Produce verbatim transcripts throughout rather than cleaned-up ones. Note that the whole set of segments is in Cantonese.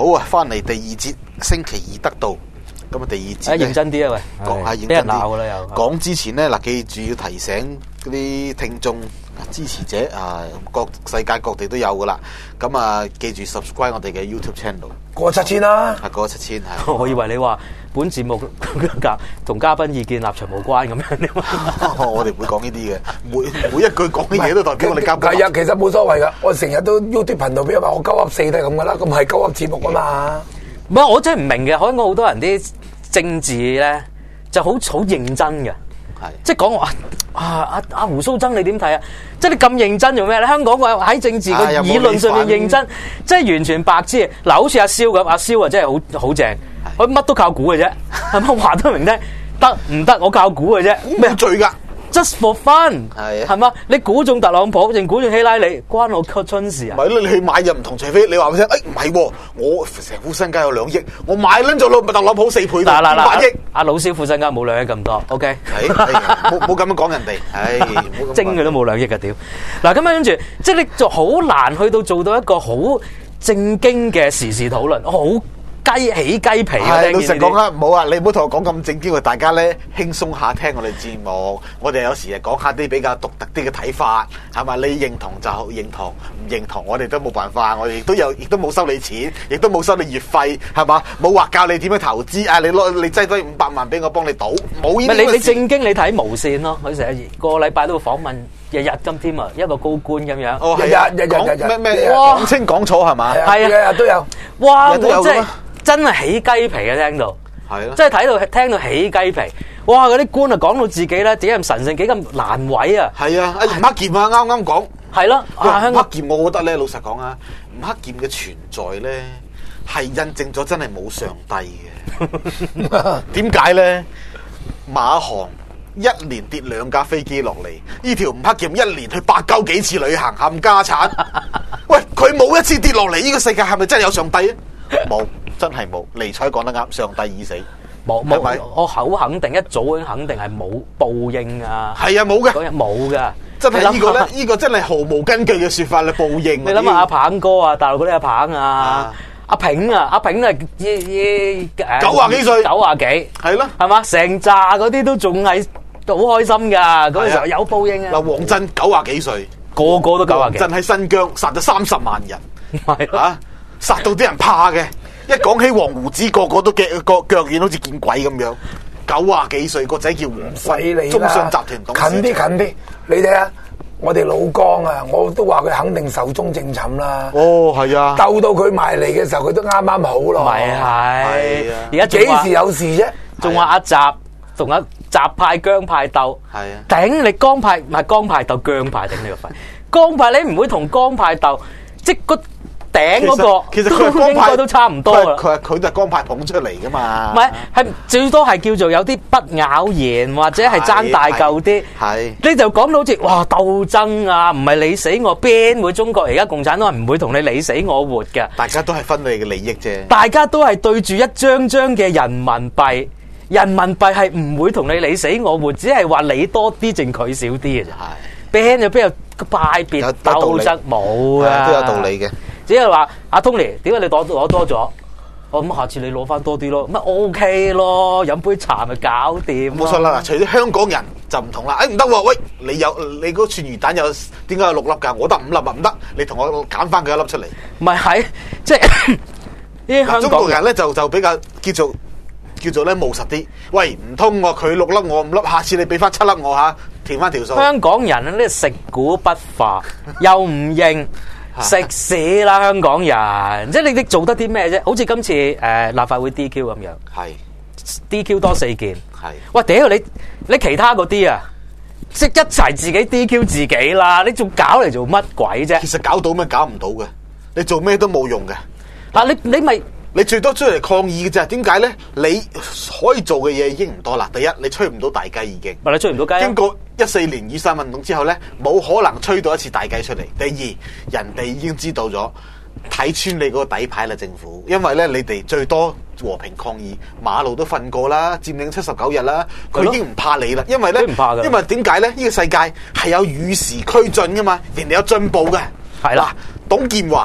好啊，翻嚟第二節星期二得到，咁啊第二節咧認真啲啊喂， 講下認真啲。 俾人鬧噶啦又。 講之前咧嗱，記住要提醒嗰啲聽眾、支持者啊，各世界各地都有噶啦。咁啊，記住 subscribe 我哋嘅 YouTube channel。 過七千啦， 係過七千係。 我以為你話本節目同嘉賓意見立場無關咁樣。 我哋唔會講呢啲嘅，每每一句講嘅嘢都代表我哋嘉賓。 係啊，其實冇所謂噶，我成日都 YouTube 頻道，因為我鳩噏四都係咁噶啦，咁係鳩噏節目啊嘛。 唔係，我真係唔明嘅，香港好多人啲政治咧就好好認真嘅，即係講話啊阿阿胡鬚曾你點睇啊？即係你咁認真做咩咧？香港個喺政治個議論上面認真，即係完全白痴。嗱，好似阿蕭咁，阿蕭啊真係好好正，佢乜都靠估嘅啫，係咪話得明聽？得唔得？我靠估嘅啫， 咩罪㗎？ Just for fun，係係嘛？你估中特朗普定估中希拉里，關我個春事啊！ 唔係咯，你去買又唔同，除非你話俾我聽，誒唔係喎，我成副身家有兩億，我買撚咗老特朗普四倍，五百億。阿老蕭副身家冇兩億咁多 ，OK？ 冇冇咁樣講人哋，唉， 精佢都冇兩億㗎屌！嗱咁樣跟住，即係你就好難去到做到一個好正經嘅時事討論，好。雞起雞皮啊！ 老實講啊，唔好啊，你唔好同我講咁正經，大家咧輕鬆下聽我哋節目。我哋有時係講下啲比較獨特啲嘅睇法，係嘛？你認同就認同，唔認同我哋都冇辦法。我哋亦都有，亦都冇收你錢，亦都冇收你月費，係嘛？冇話教你點樣投資啊！你攞你擠低五百萬俾我幫你賭，冇呢啲。 你你正經你睇無線咯，佢成日個禮拜都會訪問，日日咁添啊，一個高官咁樣。 哦， 係啊，日日日日咩咩講清講楚係嘛？ 係啊， 日日都有。 哇！我真係〜真係起雞皮啊！聽到， 係咯， 真係睇到聽到起雞皮。哇！嗰啲官啊講到自己咧幾咁神聖，幾咁難為啊！ 係啊，阿吳克儉啊，啱啱講係咯。啊， 吳克儉，我覺得咧，老實講啊，吳克儉嘅存在咧係印證咗真係冇上帝嘅。點解咧？馬航一年跌兩架飛機落嚟，呢條吳克儉一年去八九幾次旅行，冚家產。喂，佢冇一次跌落嚟，呢個世界係咪真係有上帝啊？冇。真係冇，尼采講得啱，上帝已死。 冇冇，我好肯定，一早已經肯定係冇報應啊！ 係啊，冇嘅， 嗰日冇嘅， 真係呢個咧，呢個真係毫無根據嘅説法嚟報應。 你諗下阿鵬哥啊，大陸嗰啲阿鵬啊，阿平啊，阿平啊， 九廿幾歲， 九廿幾， 係咯， 係嘛？成扎嗰啲都仲係好開心㗎，嗰陣時候有報應啊！ 嗱，王震九廿幾歲， 個個都九廿幾， 王震喺新疆殺咗三十萬人， 係啊，殺到啲人怕嘅。一講起黃胡子，個個都腳個腳軟，好似見鬼咁樣。九啊幾歲個仔叫黃犀利啦！ 中信集團董事長。 近啲近啲，你睇下我哋老江啊，我都話佢肯定壽終正寢啦。 哦，係啊， 鬥到佢埋嚟嘅時候，佢都啱啱好咯。 咪係，而家幾時有事啫？ 仲話阿習同阿習派姜派鬥， 係啊， 頂你江派唔係江派鬥姜派，頂你個肺！江派你唔會同江派鬥，即個。頂嗰個其實佢係江派都差唔多啦。 佢係佢就係江派捧出嚟噶嘛。 唔係，係最多係叫做有啲不咬言或者係爭大嚿啲。係你就講到好似哇鬥爭啊，唔係你死我邊會中國而家共產黨係唔會同你你死我活嘅。 大家都係分你嘅利益啫。 大家都係對住一張張嘅人民幣，人民幣係唔會同你你死我活，只係話你多啲剩佢少啲嘅啫。係邊有邊有派別鬥爭冇啊？ 都有道理嘅。 只係話阿 Tony，點解你攞攞多咗？我咁下次你攞翻多啲咯，咁咪 OK 咯，飲杯茶咪搞掂。 冇錯啦，除咗香港人就唔同啦。誒唔得喎，喂，你有你嗰串魚蛋有點解有六粒㗎？我得五粒啊，唔得，你同我揀翻佢一粒出嚟。唔係係即係啲香港中國人咧就就比較叫做叫做咧務實啲。喂，唔通我佢六粒我五粒，下次你俾翻七粒我嚇，填翻條數。香港人咧食古不化，又唔認。食屎啦！香港人，即係你哋做得啲咩啫？好似今次誒、呃、立法會 D Q 咁樣，係 D Q 多四件，係喂屌你你其他嗰啲啊，即係一齊自己 D Q 自己啦！你仲搞嚟做乜鬼啫？ 其實搞到咩？搞唔到嘅，你做咩都冇用嘅。 嗱，你你咪你最多出嚟抗議嘅啫。點解咧？你可以做嘅嘢已經唔多啦。第一，你吹唔到大雞已經， 咪你吹唔到雞、啊。 經過一四年雨傘運動之後咧，冇可能吹到一次大雞出嚟。第二，人哋已經知道咗，睇穿你嗰個底牌啦，政府。因為咧，你哋最多和平抗議，馬路都瞓過啦，佔領七十九日啦，佢已經唔怕你啦。因為咧，唔怕㗎。因為點解咧？呢、這個世界係有與時俱進噶嘛，人哋有進步嘅。係啦，董建華。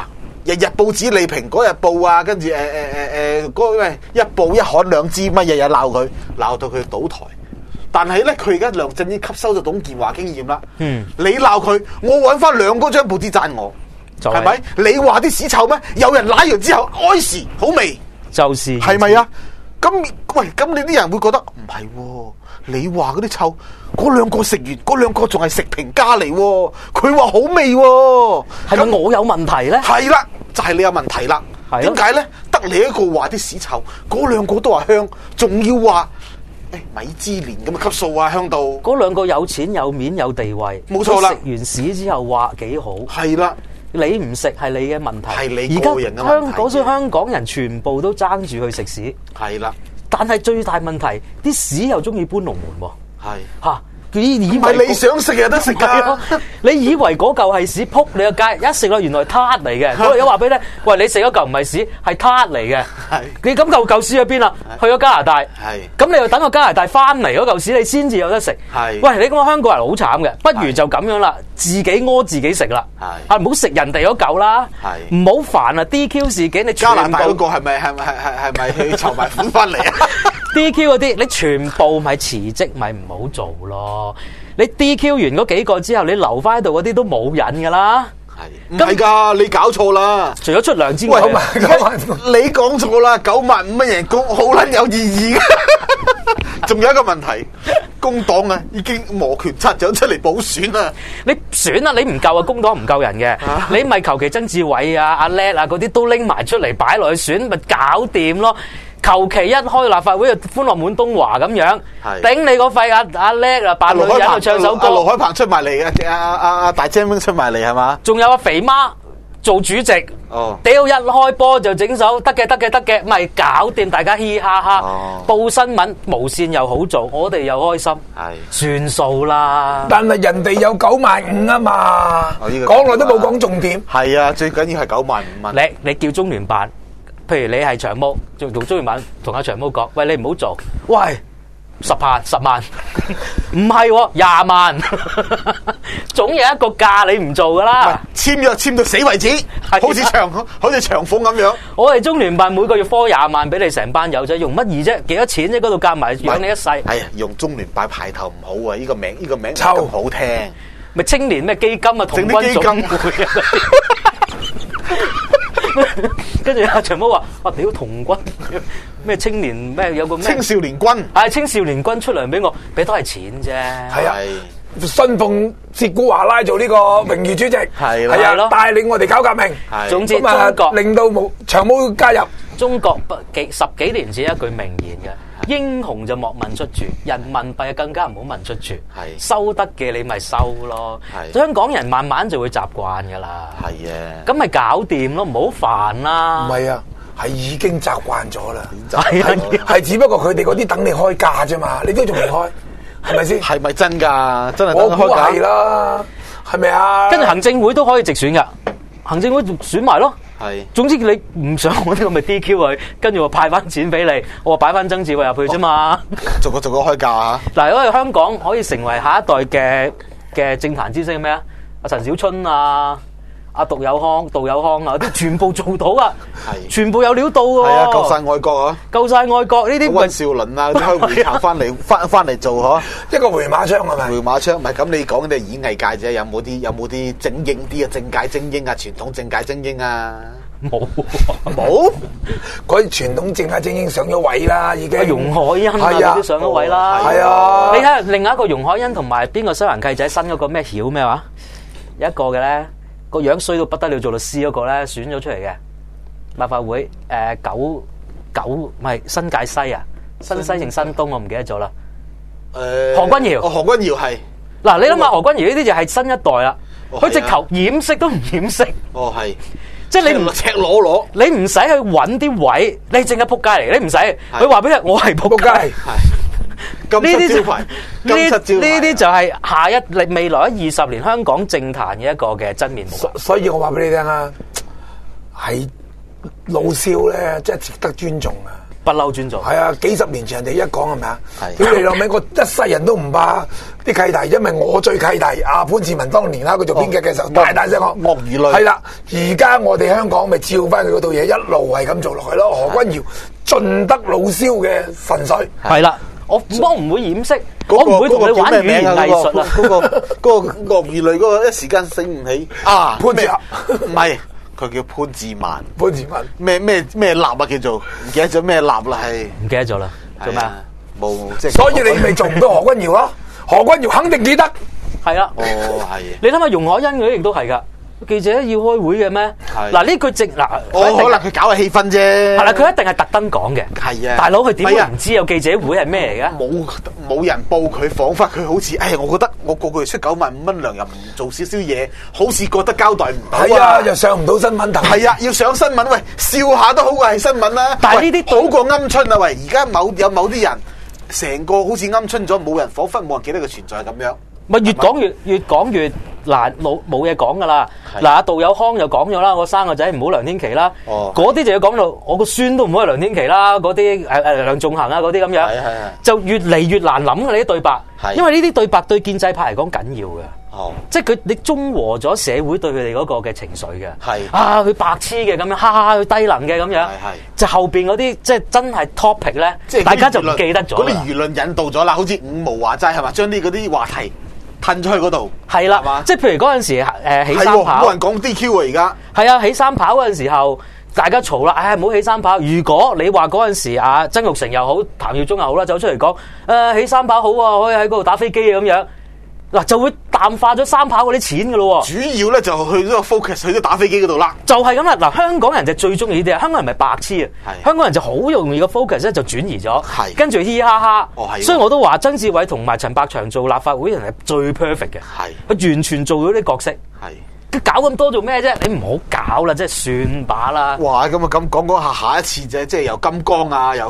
日日報紙你蘋果日報啊，跟住誒誒誒誒嗰個咩一報一刊兩支乜，日日鬧佢，鬧到佢倒台。但係咧，佢而家梁振英吸收咗董建華經驗啦。嗯，你鬧佢，我揾翻兩嗰張報紙讚我，係咪？你話啲屎臭咩？有人舐完之後，哀時好味， 就是係咪啊？咁喂，咁你啲人會覺得唔係喎？你話嗰啲臭，嗰兩個食完，嗰兩個仲係食評家嚟喎，佢話好味喎， 係咪我有問題咧？ 係啦，就係、是、你有問題啦。點解咧？得你一個話啲屎臭，嗰兩個都話香，仲要話誒、哎、米芝蓮咁嘅級數啊，香到嗰兩個有錢有面有地位， 冇錯啦。 食完屎之後話幾好， 係啦。 你唔食係你嘅問題， 係你個人嘅問題。而家香港所以香港人全部都爭住去食屎，係啦。但係最大問題，啲屎又中意搬龍門喎，係嚇。以以為你想食有得食㗎， 你以為嗰嚿係屎，撲你個街，一食落原來撻嚟嘅。嗰日有話俾你，喂，你食嗰嚿唔係屎，係撻嚟嘅。係你咁嚿嚿屎去邊啊？去咗加拿大。係咁你又等個加拿大翻嚟嗰嚿屎，你先至有得食。係喂，你講香港人好慘嘅，不如就咁樣啦，自己屙自己食啦。係啊，唔好食人哋嗰嚿啦。係唔好煩啊 ！D Q 事件你加拿大嗰個係咪係咪係係係咪去籌埋款翻嚟啊 ？D Q 嗰啲你全部咪辭職咪唔好做咯。你 D Q 完嗰幾個之後，你留翻喺度嗰啲都冇癮噶啦。係唔係㗎？你搞錯啦！ 除咗出糧之外， 你講錯啦！九萬五蚊人工好撚有意義㗎。仲有一個問題，工黨啊已經摩拳擦掌出嚟補選啦。 你選啊，你唔夠啊，工黨唔夠人嘅。啊、你咪求其曾志偉啊、阿叻啊嗰啲都拎埋出嚟擺落去選，咪搞掂咯。求其一開立法會就歡樂滿東華咁樣，頂你個肺啊！阿叻啊，扮女人去唱首歌， 盧海鵬出埋嚟嘅，阿阿阿大張明出埋嚟係嘛？ 仲有阿肥媽做主席，哦，屌一開波就整首得嘅得嘅得嘅，咪搞掂，大家嘻哈哈，哦、報新聞無線又好做，我哋又開心，係算數啦。 但係人哋有九萬五啊嘛，講來都冇講重點。 係啊，最緊要係九萬五蚊。 你你叫中聯辦。譬如你係長毛，仲同中聯辦同阿長毛講，喂，你唔好做，喂，十萬十萬，唔係廿萬，總有一個價你唔做噶啦。 簽約簽到死為止，好似長好似長鳳咁樣。 我哋中聯辦每個月科廿萬俾你成班友仔，用乜嘢啫？幾多錢啫？嗰度夾埋養你一世。 哎呀，用中聯辦牌頭唔好啊！呢個名呢個名咁好聽， 咪青年咩基金啊，童軍總會啊。跟住阿長毛話：我屌童軍咩青年咩有個咩青少年軍， 係青少年軍出糧俾我，俾都係錢啫。 係啊，信奉薛古華拉做呢個榮譽主席，係係啊，帶領我哋搞革命。 總之中國令到冇長毛加入。 中國不幾十幾年前一句名言嘅。英雄就莫問出處，人民幣更加唔好問出處。係收得嘅你咪收咯。係香港人慢慢就會習慣噶啦。係啊，咁咪搞掂咯，唔好煩啦。 唔係啊，係已經習慣咗啦。係啊，係只不過佢哋嗰啲等你開價啫嘛，你都仲未開，係咪先？ 係咪真㗎？真係等我估係啦，係咪啊？ 跟住行政會都可以直選㗎，行政會選埋咯。係，總之你唔想我呢個咪 D Q 佢，跟住我派翻錢俾你，我話擺翻曾志偉入去啫嘛。 逐個逐個開價啊！ 嗱，如果香港可以成為下一代嘅嘅政壇之星咩啊？阿陳小春啊，阿杜友康、杜友康啊，啲全部做到啊，係，全部有料到喎。係啊， 夠晒愛國啊！ 夠晒愛國呢啲。 溫兆倫啊，啲開會客翻嚟翻翻嚟做嗬， 一個回馬槍係咪？ 回馬槍唔係咁，你講嘅演藝界啫，有冇啲有冇啲精英啲啊？政界精英啊，傳統政界精英啊？ 冇冇， 嗰啲傳統政界精英上咗位啦，已經。 容海恩啊，嗰啲上咗位啦。 係啊， 你睇下另外一個容海恩同埋邊個西環契仔新嗰個咩曉咩話？有一個嘅咧，個樣衰到不得了，做律師嗰個咧選咗出嚟嘅立法會誒九九唔係新界西啊，新西定新東我唔記得咗啦。誒，何君堯， 哦，何君堯係嗱，你諗下何君堯呢啲就係新一代啦，佢直頭掩飾都唔掩飾。哦，係。即係你唔赤裸裸，你唔使去揾啲位，你淨係仆街嚟，你唔使。佢話俾你，我係仆街。係呢啲招牌，呢呢啲就係下一未來二十年香港政壇嘅一個嘅真面目。 所以我話俾你聽啊，係老少咧，真係值得尊重啊！ 不嬲尊重。 係啊，幾十年前人哋一講係咪啊？ 係屌你老味，我一世人都唔怕啲契弟，因為我最契弟阿潘志文當年啦，佢做編劇嘅時候，大大聲講鱷魚淚。 係啦，而家我哋香港咪照翻佢嗰套嘢，一路係咁做落去咯。何君堯盡得老蕭嘅神髓。 係啦，我我唔會掩飾， 嗰個我唔會同你玩語言藝術啊。 嗰個嗰個鱷魚淚嗰個一時間醒唔起啊！ 潘志唔係。佢叫潘志萬， 潘志文咩咩咩立啊叫做，唔記得咗咩立啦係， 唔記得咗啦，做咩啊？ 冇即係。 所以你咪做唔到何君堯咯？何君堯肯定記得。 係啦。 哦係。 你諗下容海恩嗰啲亦都係㗎。記者要開會嘅咩？嗱呢句直嗱， 哦可能佢搞下氣氛啫。 係啦，佢一定係特登講嘅。係啊，大佬佢點會唔知有記者會係咩嚟嘅？ 冇冇人報佢，彷彿佢好似，誒，我覺得我個個月出九萬五蚊糧又唔做少少嘢，好似覺得交代唔到啊。 係啊，又上唔到新聞台。 係啊，要上新聞，喂，笑下都好過係新聞啦。 但係呢啲好過鵪鶉啊！喂，而家某有某啲人，成個好似鵪鶉咗，冇人彷彿冇人記得佢存在咁樣。 咪越講越越講越難，冇冇嘢講噶啦。嗱，阿杜有康又講咗啦，我生個仔唔好梁天琦啦。哦，嗰啲就要講到我個孫都唔好係梁天琦啦。嗰啲誒誒梁頌恆啊，嗰啲咁樣，就越嚟越難諗嘅呢啲對白。因為呢啲對白對建制派嚟講緊要嘅。哦，即係佢你中和咗社會對佢哋嗰個嘅情緒嘅。係啊，佢白痴嘅咁樣，哈哈，佢低能嘅咁樣。係係，就後邊嗰啲即係真係 topic 咧，即係大家就唔記得咗。 嗰啲輿論引導咗啦，好似五毛話齋係嘛，將啲嗰啲話題褪咗去嗰度， 係啦，即係譬如嗰陣時誒起三跑， 冇人講 D Q 啊而家。係啊，起三跑嗰陣時候，大家嘈啦，唉唔好起三跑。如果你話嗰陣時啊，曾鈺成又好，譚耀宗又好啦，走出嚟講誒起三跑好啊，可以喺嗰度打飛機啊咁樣，嗱就會淡化咗三跑嗰啲錢噶咯。主要咧就去咗個 focus 去咗打飛機嗰度啦。 就係咁啦，嗱香港人就最中意呢啲啊，香港人咪白痴啊，香港人就好容易個 focus 咧就轉移咗，跟住嘻嘻哈哈。哦係，所以我都話曾志偉同埋陳百祥做立法會人係最 perfect 嘅，係佢完全做到啲角色。係。佢搞咁多做咩啫？你唔好搞啦，即係算把啦。 哇！咁啊咁講講下，下一次啫，即係由金剛啊，由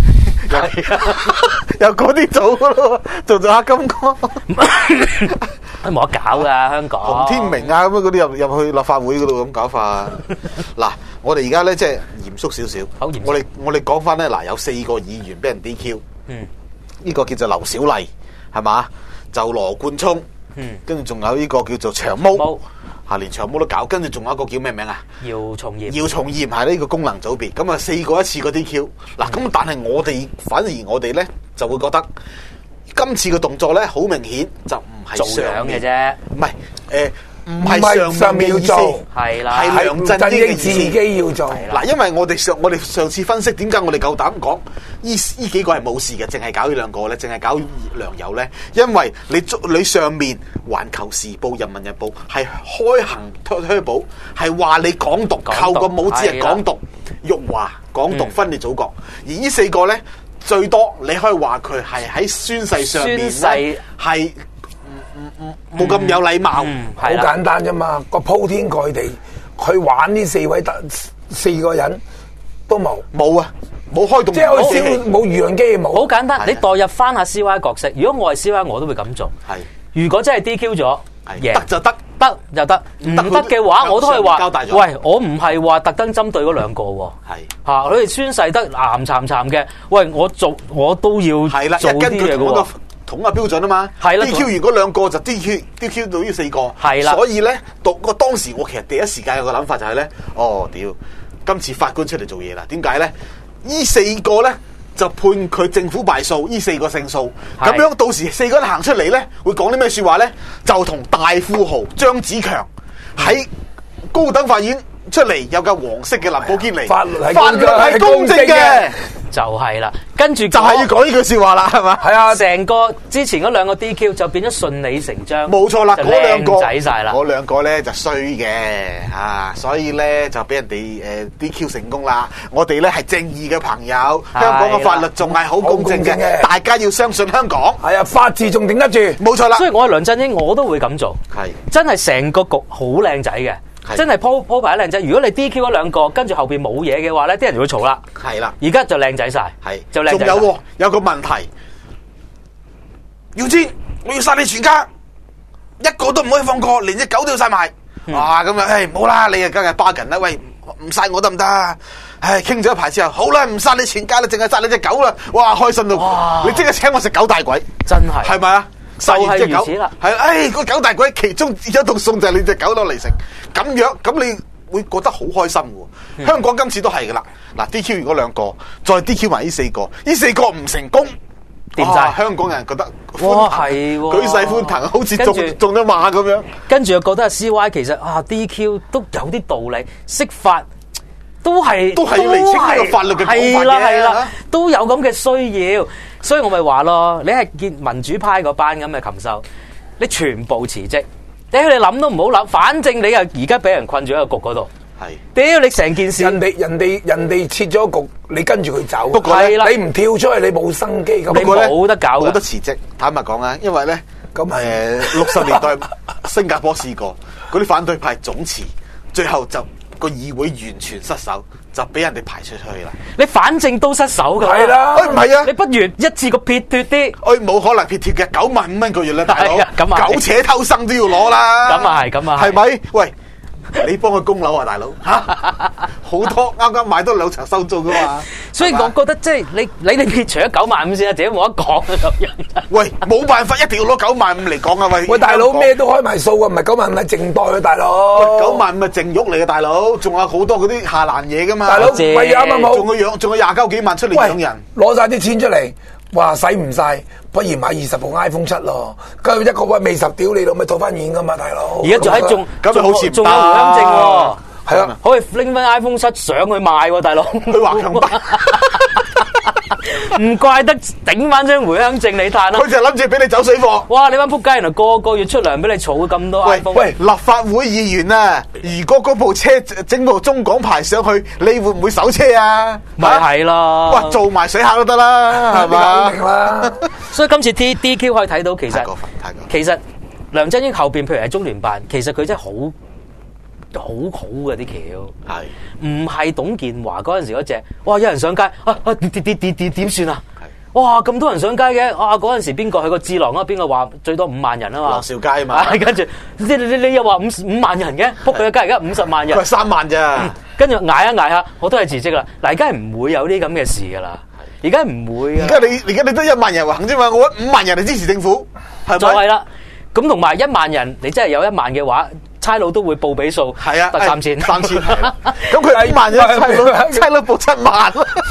由嗰啲做咯，做做下金剛， 都冇得搞噶香港。 洪天明啊，咁樣嗰啲入入去立法會嗰度咁搞法。嗱，我哋而家咧即係嚴肅少少。好嚴肅。我哋我哋講翻咧，嗱有四個議員俾人 D Q。嗯。呢個叫做劉小麗，係嘛？就羅冠聰。嗯。跟住仲有呢個叫做長毛。吓，連長毛都搞，跟住仲有一個叫咩名啊？姚松炎，姚松炎係呢個功能組別，咁啊四個一次個 D Q。嗱，咁但係我哋反而我哋咧就會覺得今次嘅動作咧好明顯就唔係做樣嘅啫， 唔係誒。唔係上面要做，係啦，係梁振英自己要做。嗱，因為我哋上我哋上次分析點解我哋夠膽講呢呢幾個係冇事嘅，淨係搞呢兩個咧，淨係搞梁游咧，因為你你上面環球時報、人民日報係開行推保，係話你港獨，扣個帽子係港獨，辱華港獨分裂祖國。而呢四個咧最多你可以話佢係喺宣誓上面咧係。冇咁有禮貌，好、嗯嗯、 簡單啫嘛！個鋪天蓋地，佢玩呢四位四個人都冇冇啊，冇開動， 即係好少冇輿論機冇。 好簡單，你代入翻下 C Y 角色，如果我係 C Y， 我都會咁做。係，如果真係 D Q 咗， 得就得， 得就得，唔得嘅話，我都可以話，喂，我唔係話特登針對嗰兩個喎。係嚇，佢哋宣誓得岩慘慘嘅，喂，我做我都要係啦，做啲嘢嘅喎。 統一標準啊嘛，係啦 ，D Q 完嗰兩個就 D Q D Q 到呢四個，係啦，所以咧，讀個當時我其實第一時間有個諗法就係、是、咧，哦，屌，今次法官出嚟做嘢啦，點解咧？呢四個咧就判佢政府敗訴，呢四個勝訴，咁樣到時四個人行出嚟咧，會講啲咩說話咧？就同大富豪張子強喺高等法院出嚟有架黃色嘅林寶堅尼，法律係公正嘅。 就係啦，跟住就係要講呢句說話啦，係嘛？ 係啊，成個之前嗰兩個 D Q 就變咗順理成章， 冇錯啦。嗰兩個仔晒啦， 嗰兩個咧就衰嘅啊，所以咧就俾人哋誒 D Q 成功啦。我哋咧係正義嘅朋友，香港嘅法律仲係好公正嘅，大家要相信香港。係啊，法治仲頂得住，冇錯啦。 所以我係梁振英，我都會咁做，係真係成個局好靚仔嘅。真係鋪鋪排得靚仔，如果你 D Q 咗兩個，跟住後邊冇嘢嘅話咧，啲人就會嘈啦。係啦，而家就靚仔晒，係就靚仔。仲有有個問題，要知我要殺你全家，一個都唔可以放過，連隻狗都要殺埋。哇，咁啊，唉，冇啦，你啊梗係 bargain啦，喂，唔殺我得唔得？ 唉，傾咗一排之後，好啦，唔殺你全家啦，淨係殺你隻狗啦，哇，開心到，你即刻請我食狗大鬼， 真係， 係咪啊？殺完隻狗， 係啦， 係，唉，個狗大鬼其中有一道餸就係你隻狗攞嚟食，咁樣，咁你會覺得好開心嘅。嗯、香港今次都係噶啦，嗱 D Q 完嗰兩個，再 D Q 埋呢四個，呢四個唔成功。掂晒、啊，香港人覺得哇係， 舉世歡騰，好似中中咗馬咁樣。 跟住又覺得 C Y 其實啊 D Q 都有啲道理，釋法都係都係要釐清呢個法律嘅講法嘅，係啦係啦， 都有咁嘅需要，所以我咪話咯，你係見民主派嗰班咁嘅禽獸，你全部辭職，你你諗都唔好諗，反正你又而家俾人困住喺個局嗰度。係，屌你成件事， 人哋人哋人哋設咗局，你跟住佢走。 不過咧， 你唔跳出去，你冇生機咁。 你冇得搞， 冇得辭職。坦白講啊，因為咧，咁誒六十年代新加坡試過，嗰啲反對派總辭，最後就個議會完全失守，就俾人哋排出去啦。 你反正都失守噶， 係啦， 唔係啊， 你不如一次過撇脱啲。 誒，冇可能撇脱嘅，九萬五蚊個月啦，大佬， 苟且偷生都要攞啦。 咁啊係，咁啊係咪？喂。你幫佢供樓啊，大佬吓，好多啱啱買多兩層收租噶嘛， 所以我覺得即係你你哋撇除咗九萬五先啊，自己冇得講啊咁樣。 喂，冇辦法，一定要攞九萬五嚟講啊！喂， 喂，大佬咩都開埋數啊，唔係九萬五係淨袋啊，大佬。 九萬五係淨喐嚟嘅，大佬，仲有好多嗰啲下欄嘢噶嘛。 大佬，喂啱啱好， 仲有養，仲有廿九幾萬出嚟養人， 攞晒啲錢出嚟。哇！使唔晒，不如買二十部 iPhone 七咯。跟住一個位未十屌你老咪套翻現噶嘛，大佬。 而家仲喺仲咁好似仲有回鄉證喎， 係啊， 可以拎翻 iPhone 七上去賣喎，大佬。 佢話強巴， 唔怪得頂翻張回鄉證你嘆啦。 佢就諗住俾你走水貨。 哇！你班仆街原來個個月出糧俾你儲咁多 iPhone。 喂，立法會議員啊，如果嗰部車整部中港牌上去，你會唔會手車啊？ 咪係咯。 哇，做埋水客都得啦，係嘛？ 啦。 所以今次 T D Q 可以睇到其實， 太過分，太過分。 其實梁振英後邊，譬如係中聯辦，其實佢真係好好好嘅啲橋，係唔係董建華嗰陣時嗰隻？哇！有人上街啊啊！點點點點點算啊？哇！咁多人上街嘅，啊嗰陣時邊個係個智囊啊？邊個話最多五萬人啊嘛？ 羅兆佳啊嘛， 跟住你你你又話五五萬人嘅，仆佢街而家五十萬人， 佢係三萬咋？ 跟住捱一捱下，我都係辭職啦。嗱，而家係唔會有啲咁嘅事噶啦，而家唔會啊。 而家你而家你得一萬人行啫嘛，我五萬人嚟支持政府，係咪？ 就係啦。咁同埋一萬人，你真係有一萬嘅話，差佬都會報比數， 係啊， 得三千， 三千。咁佢五萬人，差佬差佬報七萬。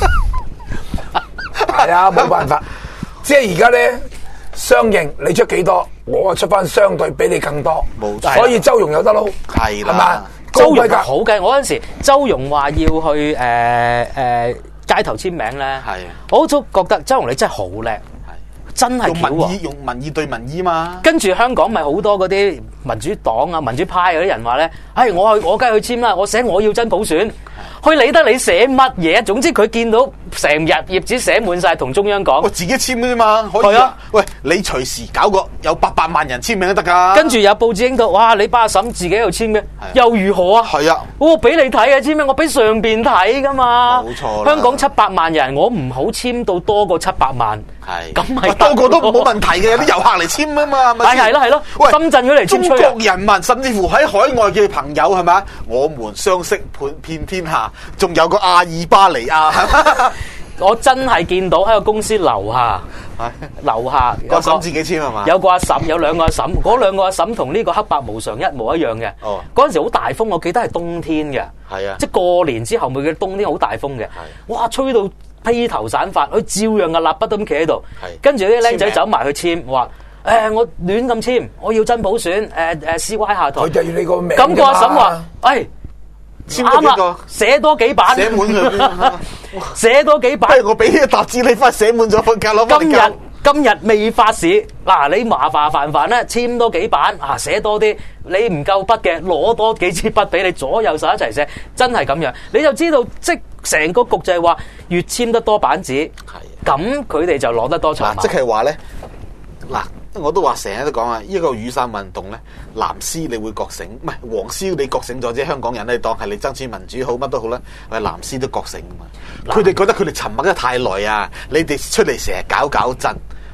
係啊，冇辦法，即係而家咧，相應你出幾多，我啊出翻相對比你更多， 冇， 所以周融有得撈， 係係嘛？ 周融好嘅，我嗰陣時周融話要去誒誒、呃呃、街頭簽名咧，係，我都覺得周融你真係好叻，係，真係用民意用民意對民意嘛。跟住香港咪好多嗰啲民主黨啊、民主派嗰啲人話咧，唉、哎，我去我梗係去簽啦，我寫我要真普選。佢理得你寫乜嘢？總之佢見到成日頁紙寫滿晒，同中央講， 我自己簽嘅啫嘛，可以啊。喂，你隨時搞個有八百萬人簽名都得噶。 跟住有報紙影到，哇！你巴嬸自己喺度簽名，又如何啊？ 係啊， 我俾你睇啊簽名，我俾上邊睇噶嘛。 冇錯。 香港七百萬人，我唔好簽到多過七百萬。係，咁咪多個都冇問題嘅，有啲遊客嚟簽啊嘛，係咪先？ 係啦係咯， 喂， 深圳嗰嚟簽吹啊！ 中國人民甚至乎喺海外嘅朋友係咪？我們相識遍天下，仲有個阿爾巴尼亞， 我真係見到喺個公司樓下，樓下個阿嬸自己簽係嘛？ 有個阿嬸，有兩個阿嬸，嗰兩個阿嬸同呢個黑白無常一模一樣嘅。哦，嗰陣時好大風，我記得係冬天嘅。係啊，即係過年之後咪嘅冬天好大風嘅。哇，吹到披頭散髮，佢照樣嘅蠟筆都咁企喺度。跟住啲僆仔走埋去簽，話誒我亂咁簽，我要真普選，誒誒 C Y 下台。 佢就要你個名。 咁個阿嬸話，誒。啱啦，寫多幾版， 寫滿佢， 寫多幾版。 不如我俾呢個雜誌你翻寫滿咗份價攞。 今日今日未發市，嗱你麻麻煩煩咧，簽多幾版啊，寫多啲。你唔夠筆嘅，攞多幾支筆俾你，左右手一齊寫，真係咁樣，你就知道即成個局就係話越簽得多版紙，咁佢哋就攞得多籌碼。 即係話咧，嗱。我都話成日都講啊，呢個雨傘運動咧，藍絲你會覺醒，唔係黃絲你覺醒咗啫。香港人咧當係你爭取民主好乜都好啦，喂藍絲都覺醒噶嘛。佢哋覺得佢哋沉默得太耐啊，你哋出嚟成日搞搞震，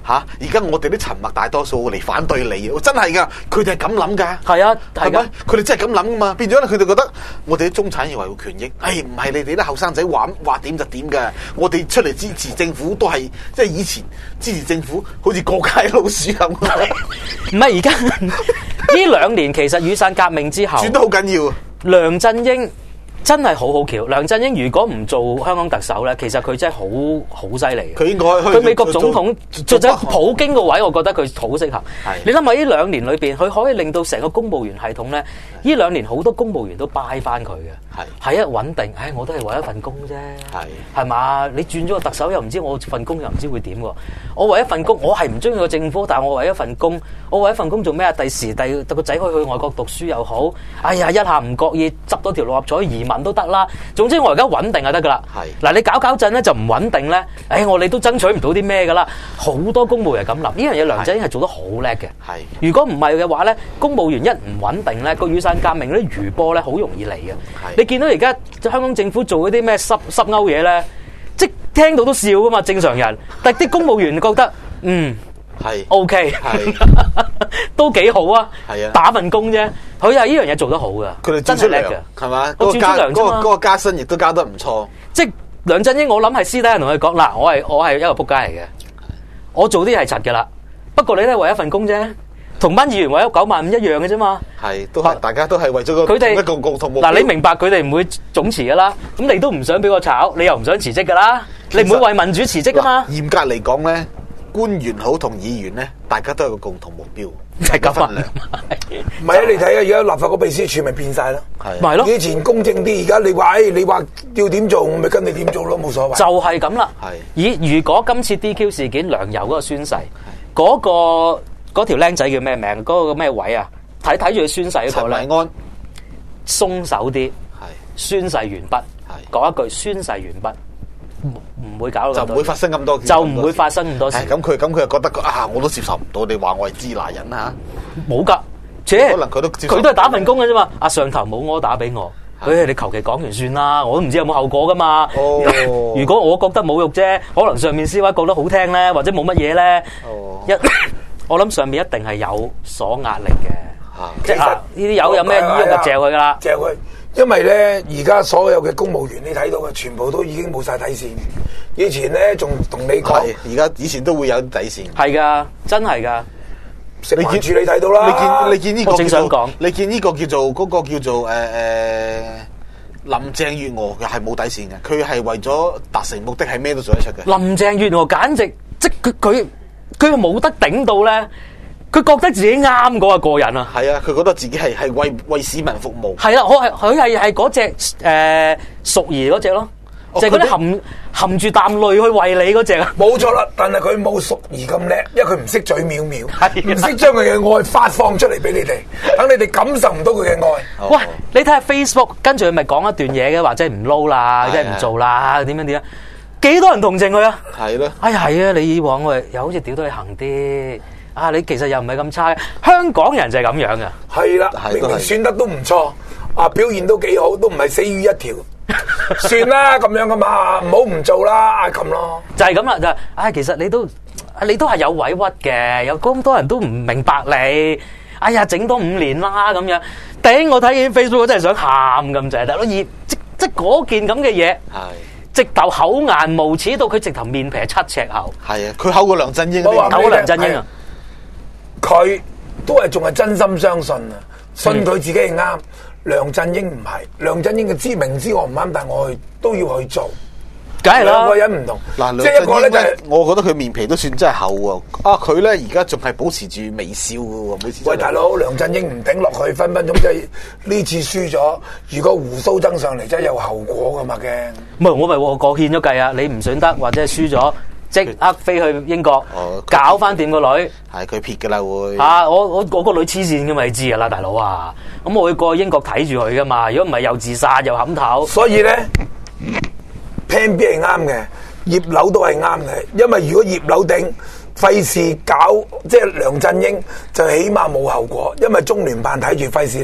嚇！而家我哋啲沉默大多數嚟反對你，真係噶，佢哋係咁諗噶。 係啊，係咪？ 佢哋真係咁諗噶嘛？變咗咧，佢哋覺得我哋啲中產要維護權益，誒唔係你哋啲後生仔話話點就點噶。我哋出嚟支持政府都係即係以前支持政府，好似過街老鼠咁。 唔係而家呢兩年其實雨傘革命之後， 轉得好緊要。 梁振英真係好好橋。梁振英如果唔做香港特首咧，其實佢真係好好犀利。 佢應該佢美國總統做咗普京個位，我覺得佢好適合。你諗下呢兩年裏邊，佢可以令到成個公務員系統咧，呢兩年好多公務員都拜翻佢嘅。係係一穩定，唉，我都係為一份工啫。係係嘛？你轉咗個特首又唔知我份工又唔知會點喎。我為一份工，我係唔中意個政府，但係我為一份工，我為一份工做咩啊？第時第個仔可以去外國讀書又好。哎呀，一下唔覺意執到條六合彩移民都得啦。總之我而家穩定就得噶啦。係嗱，你搞搞震咧就唔穩定咧，唉，我哋都爭取唔到啲咩噶啦。好多公務員咁諗，呢樣嘢梁振英係做得好叻嘅。係如果唔係嘅話咧，公務員一唔穩定咧，個雨傘革命嗰啲餘波咧好容易嚟嘅。你見到而家香港政府做嗰啲咩濕濕勾嘢咧，即聽到都笑噶嘛，正常人。但係啲公務員覺得嗯係 OK， 係都幾好啊。係啊，打份工啫。佢係呢樣嘢做得好噶，佢哋真係叻嘅，係嘛？個加嗰個嗰個加薪亦都加得唔錯。即係梁振英，我諗係私底下同佢講嗱，我係我係一個仆街嚟嘅，我做啲係柒噶啦。不過你都係為一份工啫。同班議員為咗九萬五一樣嘅啫嘛，係都係大家都係為咗個一個共同目標。嗱，你明白佢哋唔會總辭噶啦，咁你都唔想俾我炒，你又唔想辭職噶啦，你唔會為民主辭職噶嘛？嚴格嚟講咧，官員好同議員咧，大家都有個共同目標，係咁分量。唔係啊，你睇啊，而家立法局秘書處咪變晒咯，係咪咯？以前公正啲，而家你話誒，你話要點做，我咪跟你點做咯，冇所謂。就係咁啦。係以如果今次 D Q 事件梁游嗰個宣誓，嗰個。嗰條僆仔叫咩名？嗰個咩位啊？睇睇住佢宣誓嗰個咧，陳維安鬆手啲，係宣誓完畢，係講一句宣誓完畢，唔會搞到就唔會發生咁多，就唔會發生咁多事。咁佢咁佢又覺得啊，我都接受唔到，你話我係支那人嚇，冇㗎，且可能佢都佢都係打份工嘅啫嘛。阿上頭冇柯打俾我，佢你求其講完算啦，我都唔知有冇後果㗎嘛。哦，如果我覺得侮辱啫，可能上面司委覺得好聽咧，或者冇乜嘢咧。哦，一。我諗上面一定係有所壓力嘅，即係呢啲有有咩依喐就嚼佢噶啦，嚼佢。因為咧而家所有嘅公務員你睇到嘅全部都已經冇晒底線。以前咧仲同你講，而家以前都會有底線。係噶，真係噶。食環署你睇到啦，你見你見呢個，我正想講，你見呢個叫做嗰個叫做誒誒林鄭月娥嘅係冇底線嘅，佢係為咗達成目的係咩都做得出嘅。林鄭月娥簡直即佢佢。佢冇得頂到咧，佢覺得自己啱嗰個個人啊！係啊，佢覺得自己係係為為市民服務。係啦，我係佢係係嗰隻誒淑儀嗰隻咯，就係嗰啲含含住啖淚去為你嗰隻啊！冇錯啦，但係佢冇淑儀咁叻，因為佢唔識嘴藐藐，唔識將佢嘅愛發放出嚟俾你哋，等你哋感受唔到佢嘅愛。喂，你睇下 Facebook， 跟住佢咪講一段嘢嘅，或者唔撈啦，即係唔做啦，點樣點樣？幾多人同情佢啊？係咯，哎係啊！你以往我又好似屌到你行啲啊！你其實又唔係咁差，香港人就係咁樣嘅。係啦，明明選得都唔錯，啊表現都幾好，都唔係死於一條。算啦，咁樣噶嘛，唔好唔做啦，咁咯。就係咁啦，就係，唉，其實你都你都係有委屈嘅，有咁多人都唔明白你。哎呀，整多五年啦咁樣。頂我睇見 Facebook， 我真係想喊咁滯，大佬即即嗰件咁嘅嘢。係。直頭厚顏無恥到佢直頭面皮係七尺厚，係啊！佢厚過梁振英，厚過梁振英啊！佢都係仲係真心相信啊，信佢自己係啱。嗯、梁振英唔係，梁振英嘅知明知我唔啱，但係我去都要去做。梗係啦，兩個人唔同。嗱，即係一個咧就係，我覺得佢面皮都算真係厚喎。啊，佢咧而家仲係保持住微笑嘅喎，每次。喂，大佬，梁振英唔頂落去，分分鐘即係呢次輸咗。如果胡鬚增上嚟，真係有後果噶嘛驚。唔係，我咪我獻咗計啊！你唔選得或者係輸咗，即刻飛去英國，哦、搞翻掂個女。係佢撇嘅啦會。嚇、啊！我我我個女黐線嘅嘛，你知㗎啦，大佬啊！咁我會過去英國睇住佢噶嘛。如果唔係又自殺又冚頭。所以咧。Plan B 係啱嘅，葉劉都係啱嘅，因為如果葉劉頂費事搞，即係梁振英就起碼冇後果，因為中聯辦睇住費事你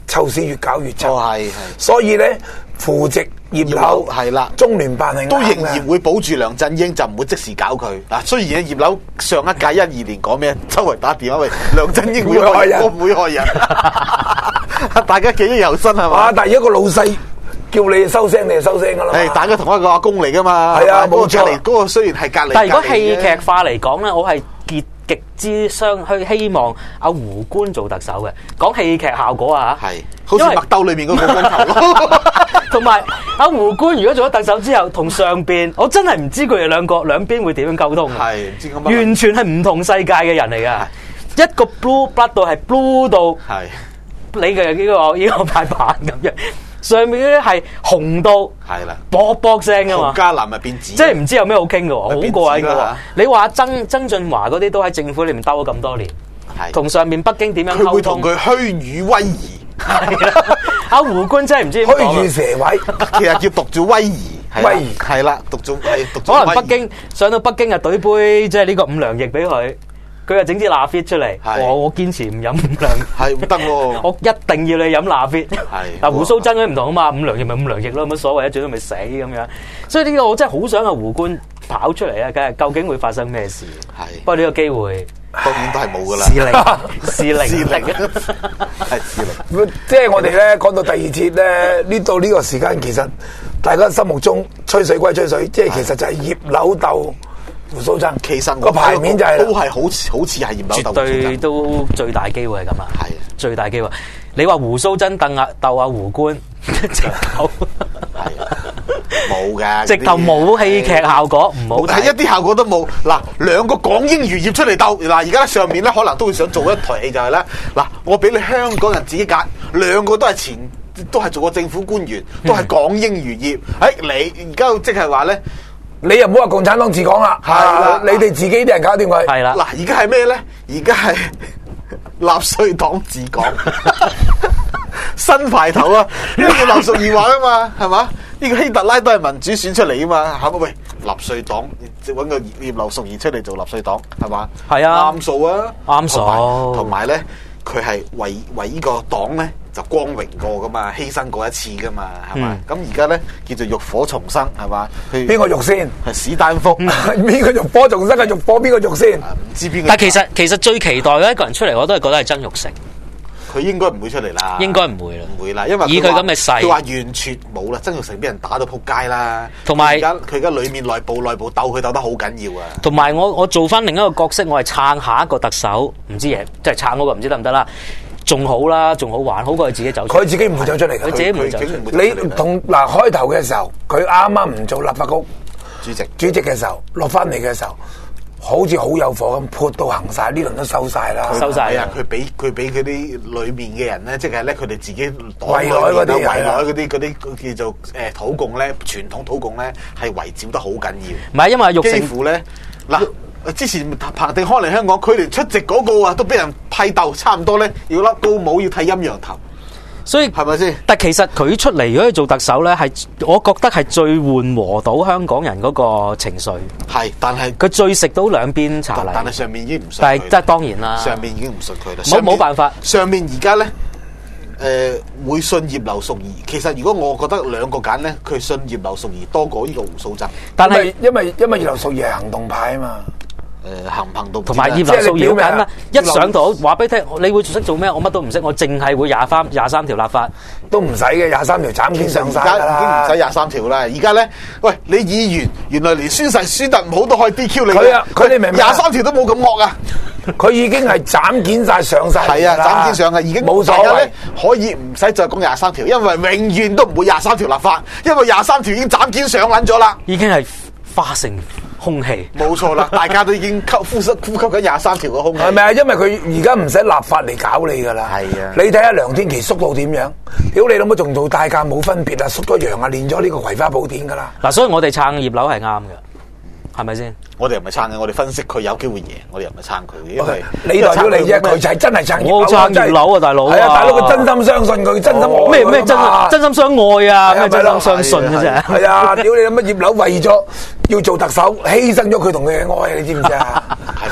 臭屎越搞越臭。 哦係係所以咧扶植葉劉係啦， 中聯辦係都仍啱嘅然會保住梁振英，就唔會即時搞佢。嗱，雖然咧葉劉上一屆一二年講咩，周圍打電話喂梁振英會害人，我唔會害人，大家記憶猶新係嘛？ 啊！但係一個老細叫你收聲，你就收聲噶啦嘛。 係大家同一個阿公嚟噶嘛？ 係啊， 嗰個冇錯隔離嗰個雖然係隔離， 但係如果戲劇化嚟講咧，我係極極之相去希望阿胡官做特首嘅。講戲劇效果啊， 係好似麥兜裏面嗰個光頭咯。 同埋阿胡官如果做咗特首之後，同上邊我真係唔知佢哋兩個兩邊會點樣溝通嘅。 係唔知咁乜完全係唔同世界嘅人嚟噶。一個 blue blood 到係 blue 到係你嘅呢個呢個塊板咁樣，上面咧係紅到係啦， 卜卜聲噶嘛。 洪家南咪變紫， 即係唔知有咩好傾嘅喎，好過癮嘅喎啦。 你話曾曾俊華嗰啲都喺政府裏面兜咗咁多年， 係同上面北京點樣佢會溝通？ 同佢虛與威儀， 係啊，阿胡官真係唔知點講虛與蛇位， 其實叫讀做威儀，係啦威儀係啦，讀做係讀做可威儀。 能北京上到北京啊，懟杯即係呢個五糧液俾佢，佢又整支拿 fit 出嚟。 係我我堅持唔飲五糧， 係唔得喎。 我一定要你飲拿 fit。 係嗱，胡鬚真嗰啲唔同啊嘛，五糧液咪五糧液咯，冇乜所謂，最多咪死咁樣。所以呢個我真係好想阿胡官跑出嚟啊！梗係究竟會發生咩事？ 係不過呢個機會當然都係冇噶啦， 是零，是零， 是零係是零。 即係我哋咧講到第二節咧，呢到呢個時間，其實大家心目中吹水歸吹水，即係其實就係葉劉鬥胡鬚曾。 其實個牌面就係都係好似好似係葉劉鬥絕胡鬚對曾， 都最大機會係咁啊！ 係最大機會。你話胡鬚曾鬥啊鬥啊胡官，直頭冇嘅， 直頭冇戲劇效果，唔好睇係一啲效果都冇。嗱，兩個港英餘孽出嚟鬥，嗱而家上面咧可能都會想做一台戲就係咧，嗱我俾你香港人自己揀，兩個都係前都係做過政府官員，都係港英餘孽。誒、哎、你而家即係話咧， 你又唔好話共產黨治港啦， 係啦你哋自己啲人搞掂佢。 係啦。 嗱而家係咩咧？而家係納粹黨治港，新牌頭啊！呢個叫劉淑儀話啊嘛，係嘛？呢個希特拉都係民主選出嚟啊嘛，係咪？喂，納粹黨即揾個葉劉淑儀出嚟做納粹黨，係嘛？ 係啊啱數啊， 啱數同埋咧，佢係為為呢個黨咧就光榮過噶嘛，犧牲過一次噶嘛，係嘛？咁而家咧叫做浴火重生，係嘛？ 邊個肉先？ 係史丹福， 邊個浴火重生嘅浴火？邊個肉先？ 唔知邊個？ 但其實其實最期待嘅一個人出嚟，我都係覺得係曾鈺成。 佢應該唔會出嚟啦， 應該唔會啦， 唔會啦，因為以佢咁嘅勢， 佢話完全冇啦，曾鈺成俾人打到撲街啦， 同埋而家佢而家裡面內部內部鬥佢鬥得好緊要啊！ 同埋我我做翻另一個角色，我係撐下一個特首，唔知嘢，即係撐嗰個唔知得唔得啦，仲好啦，仲好玩，好過佢自己走出嚟。 佢自己唔會走出嚟嘅， 佢自己唔會走出嚟。 你同嗱開頭嘅時候，佢啱啱唔做立法局主席， 主席嘅時候，落翻嚟嘅時候。好似好有火咁，潑到行晒，呢輪都收晒啦， 收晒啊！佢俾佢俾佢啲裏面嘅人咧，即係咧佢哋自己圍內嗰啲， 圍內嗰啲嗰啲叫做誒土共咧，傳統土共咧係圍剿得好緊要。 唔係因為玉成幾乎咧嗱，之前彭定康嚟香港，佢連出席嗰個啊都俾人批鬥，差唔多咧要笠高帽，要剃陰陽頭。 所以係咪先？ 但其實佢出嚟如果佢做特首咧，係我覺得係最緩和到香港人嗰個情緒。 係，但係佢最食到兩邊茶禮。 但係上面已經唔信佢。 但係即係當然啦。 上面已經唔信佢啦。 冇冇辦法。 上面而家咧，誒、呃、會信葉劉淑儀。其實如果我覺得兩個揀咧，佢信葉劉淑儀多過呢個胡鬚曾。 但係因為因為葉劉淑儀係行動派啊嘛。 誒行唔行到？ 同埋葉劉淑儀好簡單，一上台話俾你聽，你會識做咩？我乜都唔識，我淨係會廿三廿三條立法， 都唔使嘅廿三條斬件上晒而家已經唔使廿三條啦。而家咧，喂，你議員原來連宣誓宣得唔好都可以 D Q 你。 佢啊，佢哋明廿三條都冇咁惡啊！ 佢已經係斬件晒上晒。 係啊，斬件上嘅已經冇所謂， 可以唔使再講廿三條，因為永遠都唔會廿三條立法，因為廿三條已經斬件上撚咗啦， 已經係化成空氣。 冇錯啦，大家都已經吸呼吸呼吸緊廿三條嘅空氣。 係咪啊？因為佢而家唔使立法嚟搞你噶啦。 係啊， 你睇下梁天琦縮到點樣？屌你老母，仲做大駕冇分別啊！縮咗羊啊，練咗呢個葵花寶典噶啦。 嗱，所以我哋撐葉劉係啱嘅，係咪先？ 我哋又唔係撐嘅，我哋分析佢有機會贏，我哋又唔係撐佢嘅，因為你代表你啫，佢就係真係撐葉劉。 我撐葉劉啊，大佬啊！ 係啊，大佬佢真心相信佢，真心愛咩咩真真心相愛啊，咩真心相信嘅啫。 係啊，屌你乜葉劉為咗要做特首，犧牲咗佢同佢嘅愛，你知唔知啊？ 係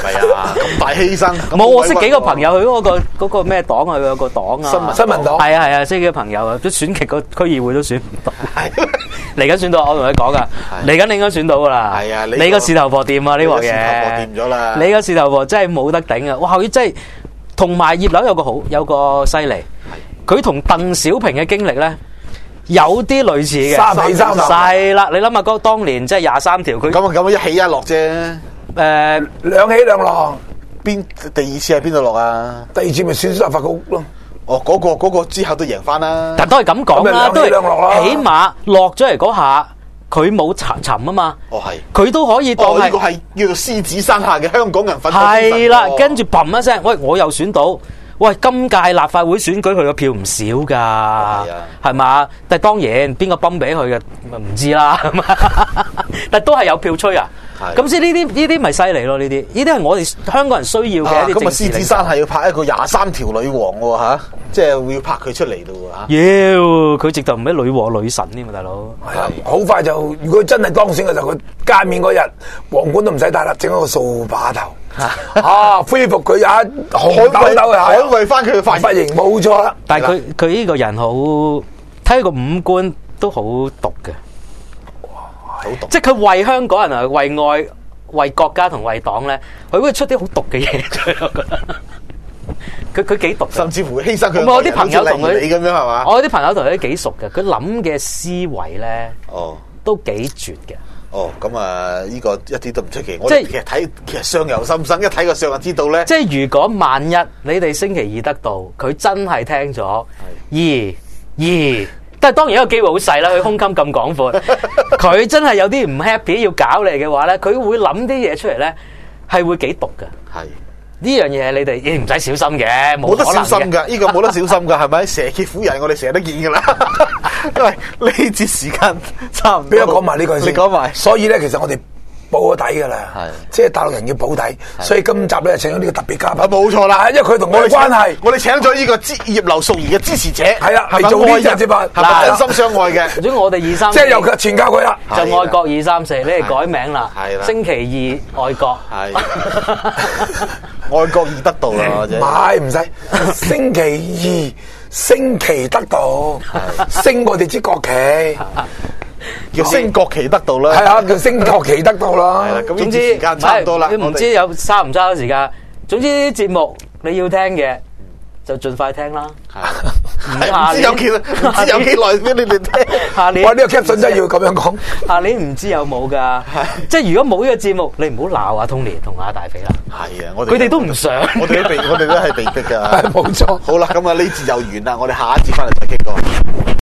咪啊？咁大犧牲， 冇我識幾個朋友，佢嗰個嗰個咩黨啊？佢有個黨啊， 新民新民黨係啊係啊，識幾個朋友啊，都選極個區議會都選唔到。嚟緊選到，我同你講噶，嚟緊你應該選到噶啦。 係啊， 你個事頭婆掂啊呢鑊嘢， 事頭婆掂咗啦。 你個事頭婆真係冇得頂啊！哇，佢真係同埋葉劉有個好有個犀利，佢同鄧小平嘅經歷咧。有啲類似嘅， 三起三落係啦。你諗下嗰當年即係廿三條，佢咁啊咁啊一起一落啫。 誒兩起兩落， 邊第二次喺邊度落啊？ 第二次咪選立法局咯。 哦，嗰個嗰個之後都贏翻啦。 但都係咁講啦，都係兩起兩落啦起碼落咗嚟嗰下，佢冇沉沉啊嘛。 哦係， 佢都可以當哦呢個係係叫做獅子山下嘅香港人奮鬥係啦， 哦跟住砰一聲，喂，我又選到。喂，今屆立法會選舉佢個票唔少㗎， 係係嘛？但係當然邊個泵俾佢嘅唔知啦，但係都係有票吹啊！咁先呢啲呢啲咪犀利咯？呢啲呢啲係我哋香港人需要嘅一啲咁啊， 政治獅子山係要拍一個廿三條女王喎嚇，即係會要拍佢出嚟咯嚇。 妖，佢直頭唔係女王女神添嘛，大佬。 係啊，好快就如果真係當選嘅時候，佢加冕嗰日皇冠都唔使戴啦，整一個掃把頭。啊！恢復佢啊，紅豆豆啊， 捍衛翻佢嘅髮髮型冇錯啦。 但係佢佢呢個人好，睇佢個五官都好毒嘅， 好毒。 即係佢為香港人啊，為愛、為國家同為黨咧，佢會出啲好毒嘅嘢出嚟。我覺得佢佢幾毒， 甚至乎犧牲佢。 我有啲朋友同佢你咁樣係嘛？ 我有啲朋友同佢都幾熟嘅，佢諗嘅思維咧， 哦， 都幾絕嘅。 哦，咁啊，呢個一啲都唔出奇。我即係哋其實睇，其實相由心生，一睇個相就知道咧。 即係如果萬一你哋星期二得到，佢真係聽咗二二，但係當然一個機會好細啦。佢胸襟咁廣闊，佢真係有啲唔 happy 要搞你嘅話咧，佢會諗啲嘢出嚟咧，係會幾毒㗎。係。呢樣嘢你哋亦唔使小心嘅， 冇得小心噶，呢個冇得小心噶，係咪？蛇蠍虎人我哋成日都見噶啦。因為呢節時間差唔多， 俾我講埋呢句先。 你講埋。 所以咧，其實我哋保咗底噶啦， 係即係大陸人要保底，所以今集咧請咗呢個特別嘉賓。 冇錯啦， 因為佢同我嘅關係， 我哋請咗呢個支葉劉淑儀嘅支持者， 係啦， 係係做呢隻節目， 係咪真心相愛嘅？ 總之我哋二三， 即係由佢傳教佢啦， 就愛國二三四，你哋改名啦， 係啦， 星期二愛國， 係愛國易得道啦，或者唔係唔使星期二升旗得道，升我哋支國旗。 叫升國旗得到啦， 係啊，叫升國旗得到啦。 係啦，咁總之時間差唔多啦。 你唔知有差唔差時間？總之啲節目你要聽嘅就盡快聽啦。 係，唔知有幾唔知有幾耐俾你哋聽。 下年哇，呢個 caption 真係要咁樣講。 下年唔知有冇㗎？即係如果冇呢個節目，你唔好鬧阿 Tony 同阿大肥啦。 係啊，我哋佢哋都唔想， 我哋都被我哋都係被逼㗎。 冇錯。 好啦，咁啊呢節又完啦，我哋下一節翻嚟再傾過。